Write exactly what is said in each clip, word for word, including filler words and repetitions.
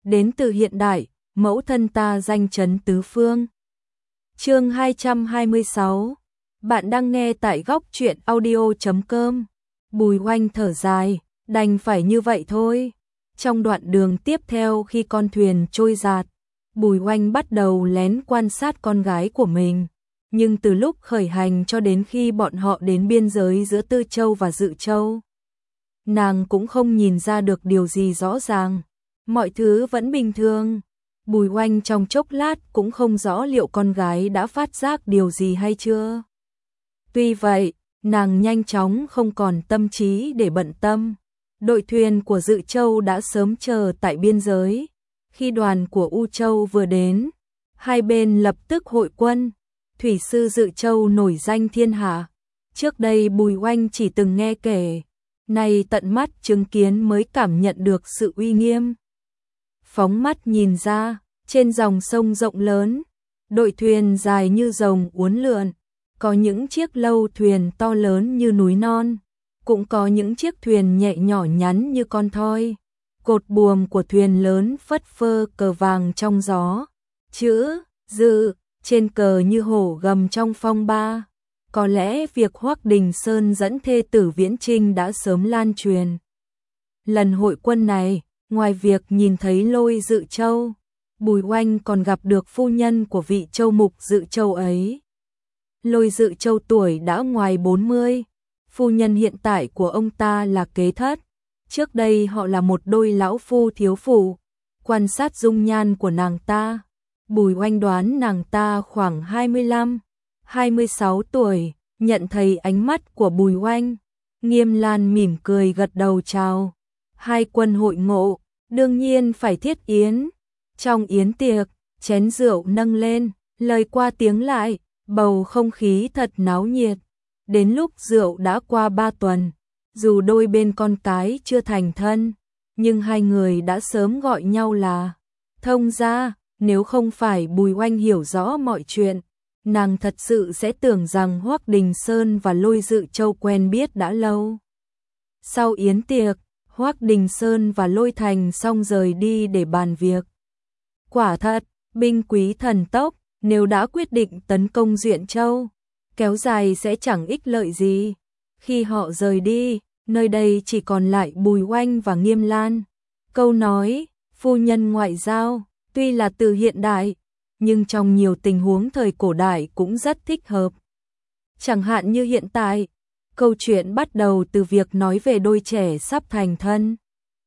đến từ hiện đại, mẫu thân ta danh chấn tứ phương. Chương hai trăm hai mươi sáu. Bạn đang nghe tại góc truyện audio chấm com. Bùi Oanh thở dài, đành phải như vậy thôi. Trong đoạn đường tiếp theo khi con thuyền trôi giạt, Bùi Oanh bắt đầu lén quan sát con gái của mình. Nhưng từ lúc khởi hành cho đến khi bọn họ đến biên giới giữa Tư Châu và Dự Châu, nàng cũng không nhìn ra được điều gì rõ ràng. Mọi thứ vẫn bình thường. Bùi Oanh trong chốc lát cũng không rõ liệu con gái đã phát giác điều gì hay chưa. Tuy vậy, nàng nhanh chóng không còn tâm trí để bận tâm. Đội thuyền của Dự Châu đã sớm chờ tại biên giới. Khi đoàn của U Châu vừa đến, hai bên lập tức hội quân. Thủy sư Dự Châu nổi danh thiên hạ. Trước đây Bùi Oanh chỉ từng nghe kể, nay tận mắt chứng kiến mới cảm nhận được sự uy nghiêm. Phóng mắt nhìn ra, trên dòng sông rộng lớn, đội thuyền dài như rồng uốn lượn, có những chiếc lâu thuyền to lớn như núi non, cũng có những chiếc thuyền nhẹ nhỏ nhắn như con thoi. Cột buồm của thuyền lớn phất phơ cờ vàng trong gió, chữ Dự trên cờ như hổ gầm trong phong ba. Có lẽ việc Hoắc Đình Sơn dẫn thê tử Viễn Trinh đã sớm lan truyền. Lần hội quân này, ngoài việc nhìn thấy Lôi Dự Châu, Bùi Oanh còn gặp được phu nhân của vị châu mục Dự Châu ấy. Lôi Dự Châu tuổi đã ngoài bốn mươi, phu nhân hiện tại của ông ta là kế thất. Trước đây họ là một đôi lão phu thiếu phụ. Quan sát dung nhan của nàng ta, Bùi Oanh đoán nàng ta khoảng hai mươi lăm, hai mươi sáu tuổi. Nhận thấy ánh mắt của Bùi Oanh, Nghiêm Lan mỉm cười gật đầu chào. Hai quân hội ngộ, đương nhiên phải thiết yến. Trong yến tiệc, chén rượu nâng lên, lời qua tiếng lại, bầu không khí thật náo nhiệt. Đến lúc rượu đã qua ba tuần, dù đôi bên con cái chưa thành thân, nhưng hai người đã sớm gọi nhau là thông gia. Nếu không phải Bùi Oanh hiểu rõ mọi chuyện, nàng thật sự sẽ tưởng rằng Hoắc Đình Sơn và Lôi Dự Châu quen biết đã lâu. Sau yến tiệc, Hoắc Đình Sơn và Lôi Thành xong rời đi để bàn việc. Quả thật, binh quý thần tốc, nếu đã quyết định tấn công Duyện Châu, kéo dài sẽ chẳng ích lợi gì. Khi họ rời đi, nơi đây chỉ còn lại Bùi Oanh và Nghiêm Lan. Câu nói, phu nhân ngoại giao, tuy là từ hiện đại, nhưng trong nhiều tình huống thời cổ đại cũng rất thích hợp. Chẳng hạn như hiện tại, câu chuyện bắt đầu từ việc nói về đôi trẻ sắp thành thân.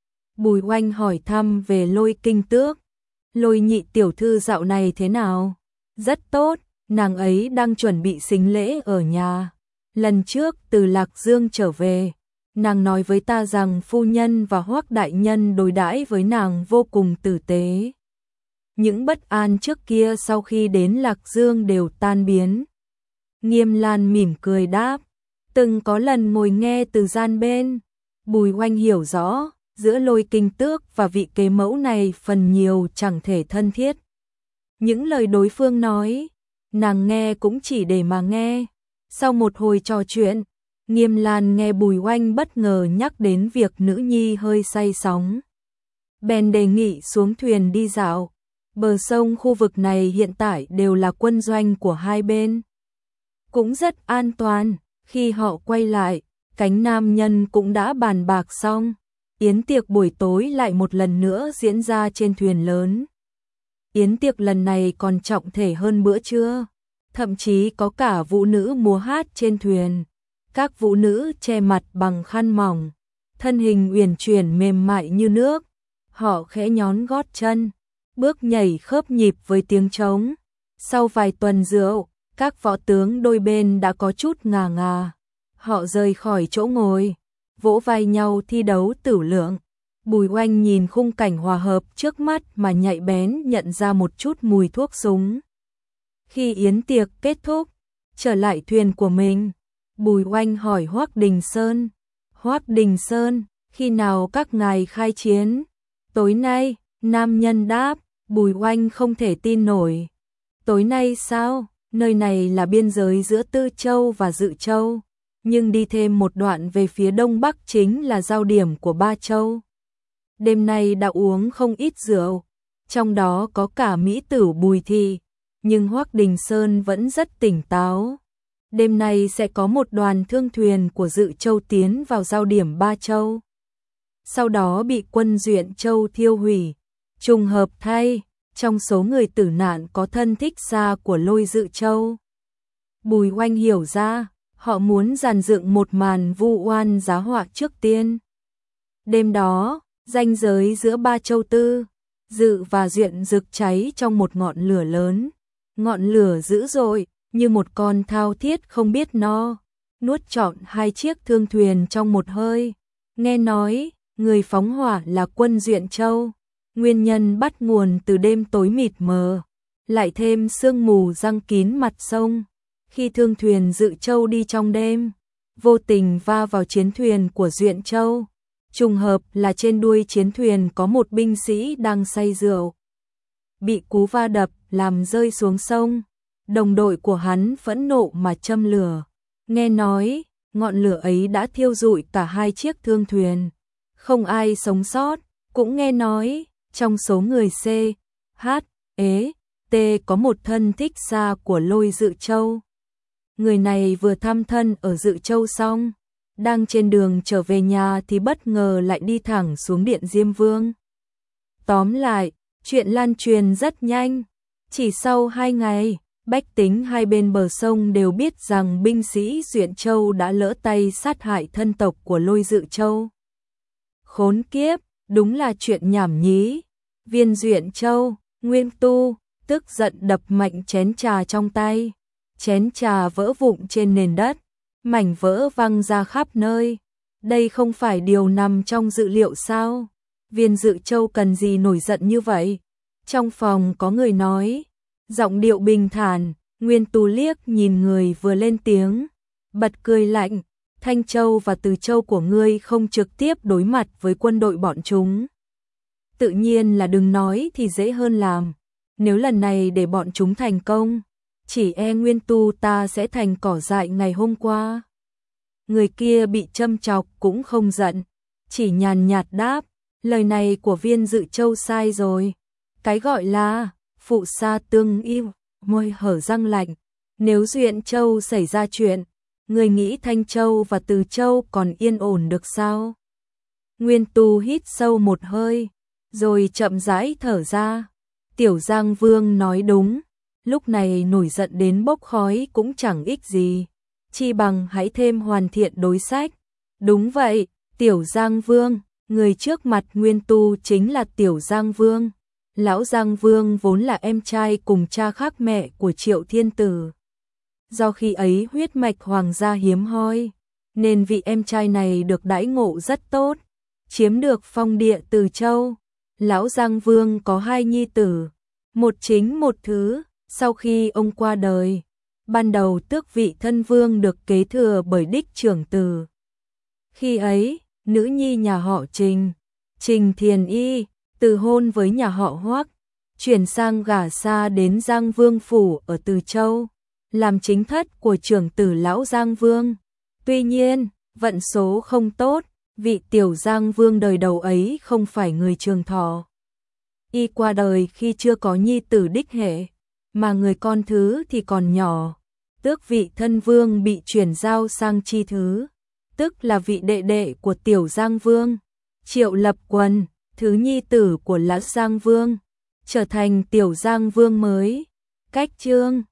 Bùi Oanh hỏi thăm về Lôi Kinh Tước. Lôi nhị tiểu thư dạo này thế nào? Rất tốt, nàng ấy đang chuẩn bị sính lễ ở nhà. Lần trước từ Lạc Dương trở về, nàng nói với ta rằng phu nhân và Hoắc đại nhân đối đãi với nàng vô cùng tử tế. Những bất an trước kia sau khi đến Lạc Dương đều tan biến. Nghiêm Lan mỉm cười đáp, từng có lần ngồi nghe từ gian bên. Bùi Oanh hiểu rõ, giữa Lôi Kinh Tước và vị kế mẫu này phần nhiều chẳng thể thân thiết. Những lời đối phương nói, nàng nghe cũng chỉ để mà nghe. Sau một hồi trò chuyện, Nghiêm Lan nghe Bùi Oanh bất ngờ nhắc đến việc nữ nhi hơi say sóng. Bèn đề nghị xuống thuyền đi dạo. Bờ sông khu vực này hiện tại đều là quân doanh của hai bên, cũng rất an toàn. Khi họ quay lại, cánh nam nhân cũng đã bàn bạc xong. Yến tiệc buổi tối lại một lần nữa diễn ra trên thuyền lớn. Yến tiệc lần này còn trọng thể hơn bữa trưa, thậm chí có cả vũ nữ múa hát trên thuyền. Các vũ nữ che mặt bằng khăn mỏng, thân hình uyển chuyển mềm mại như nước. Họ khẽ nhón gót chân, bước nhảy khớp nhịp với tiếng trống. Sau vài tuần rượu, các võ tướng đôi bên đã có chút ngà ngà. Họ rời khỏi chỗ ngồi, vỗ vai nhau thi đấu tửu lượng. Bùi Oanh nhìn khung cảnh hòa hợp trước mắt mà nhạy bén nhận ra một chút mùi thuốc súng. Khi yến tiệc kết thúc, trở lại thuyền của mình, Bùi Oanh hỏi Hoắc Đình Sơn. Hoắc Đình Sơn, khi nào các ngài khai chiến? Tối nay, nam nhân đáp. Bùi Oanh không thể tin nổi. Tối nay sao? Nơi này là biên giới giữa Tư Châu và Dự Châu, nhưng đi thêm một đoạn về phía đông bắc chính là giao điểm của ba châu. Đêm nay đã uống không ít rượu, trong đó có cả mỹ tử Bùi Thị, nhưng Hoắc Đình Sơn vẫn rất tỉnh táo. Đêm nay sẽ có một đoàn thương thuyền của Dự Châu tiến vào giao điểm Ba Châu. Sau đó bị quân Duyện Châu thiêu hủy. Trùng hợp thay, trong số người tử nạn có thân thích xa của Lôi Dự Châu. Bùi Oanh hiểu ra, họ muốn dàn dựng một màn vu oan giá họa trước tiên. Đêm đó, ranh giới giữa Ba Châu Tư, Dự và Duyện rực cháy trong một ngọn lửa lớn. Ngọn lửa dữ dội, như một con thao thiết không biết no, nuốt trọn hai chiếc thương thuyền trong một hơi. Nghe nói, người phóng hỏa là quân Duyện Châu. Nguyên nhân bắt nguồn từ đêm tối mịt mờ, lại thêm sương mù giăng kín mặt sông. Khi thương thuyền Dự Châu đi trong đêm, vô tình va vào chiến thuyền của Duyện Châu. Trùng hợp là trên đuôi chiến thuyền có một binh sĩ đang say rượu. Bị cú va đập làm rơi xuống sông. Đồng đội của hắn phẫn nộ mà châm lửa. Nghe nói, ngọn lửa ấy đã thiêu rụi cả hai chiếc thương thuyền. Không ai sống sót. Cũng nghe nói, trong số người C, H, E, T có một thân thích xa của Lôi Dự Châu. Người này vừa thăm thân ở Dự Châu xong, đang trên đường trở về nhà thì bất ngờ lại đi thẳng xuống điện Diêm Vương. Tóm lại, chuyện lan truyền rất nhanh. Chỉ sau hai ngày, bách tính hai bên bờ sông đều biết rằng binh sĩ Duyện Châu đã lỡ tay sát hại thân tộc của Lôi Dự Châu. Khốn kiếp, đúng là chuyện nhảm nhí. Viên Duyện Châu, Nguyên Tu, tức giận đập mạnh chén trà trong tay. Chén trà vỡ vụn trên nền đất, mảnh vỡ văng ra khắp nơi. Đây không phải điều nằm trong dự liệu sao? Viên Dự Châu cần gì nổi giận như vậy? Trong phòng có người nói, giọng điệu bình thản. Nguyên Tu liếc nhìn người vừa lên tiếng, bật cười lạnh. Thanh Châu và Từ Châu của ngươi không trực tiếp đối mặt với quân đội bọn chúng. Tự nhiên là đừng nói thì dễ hơn làm. Nếu lần này để bọn chúng thành công, chỉ e Nguyên Tu ta sẽ thành cỏ dại ngày hôm qua. Người kia bị châm chọc cũng không giận, chỉ nhàn nhạt đáp, lời này của Viên Dự Châu sai rồi. Cái gọi là phụ sa tương yêu, môi hở răng lạnh. Nếu Duyện Châu xảy ra chuyện, người nghĩ Thanh Châu và Từ Châu còn yên ổn được sao? Nguyên Tu hít sâu một hơi, rồi chậm rãi thở ra. Tiểu Giang Vương nói đúng, lúc này nổi giận đến bốc khói cũng chẳng ích gì. Chi bằng hãy thêm hoàn thiện đối sách. Đúng vậy, Tiểu Giang Vương, người trước mặt Nguyên Tu chính là Tiểu Giang Vương. Lão Giang Vương vốn là em trai cùng cha khác mẹ của Triệu Thiên Tử. Do khi ấy huyết mạch hoàng gia hiếm hoi, nên vị em trai này được đãi ngộ rất tốt, chiếm được phong địa Từ Châu. Lão Giang Vương có hai nhi tử, một chính một thứ. Sau khi ông qua đời, ban đầu tước vị thân vương được kế thừa bởi đích trưởng tử. Khi ấy, nữ nhi nhà họ Trình, Trình Thiền Y, từ hôn với nhà họ Hoắc, chuyển sang gả xa đến Giang Vương phủ ở Từ Châu, làm chính thất của trưởng tử lão Giang Vương. Tuy nhiên, vận số không tốt, vị Tiểu Giang Vương đời đầu ấy không phải người trường thọ. Y qua đời khi chưa có nhi tử đích hệ, mà người con thứ thì còn nhỏ. Tước vị thân vương bị chuyển giao sang chi thứ, tức là vị đệ đệ của Tiểu Giang Vương, Triệu Lập Quần, thứ nhi tử của lão Giang Vương, trở thành Tiểu Giang Vương mới. Cách chương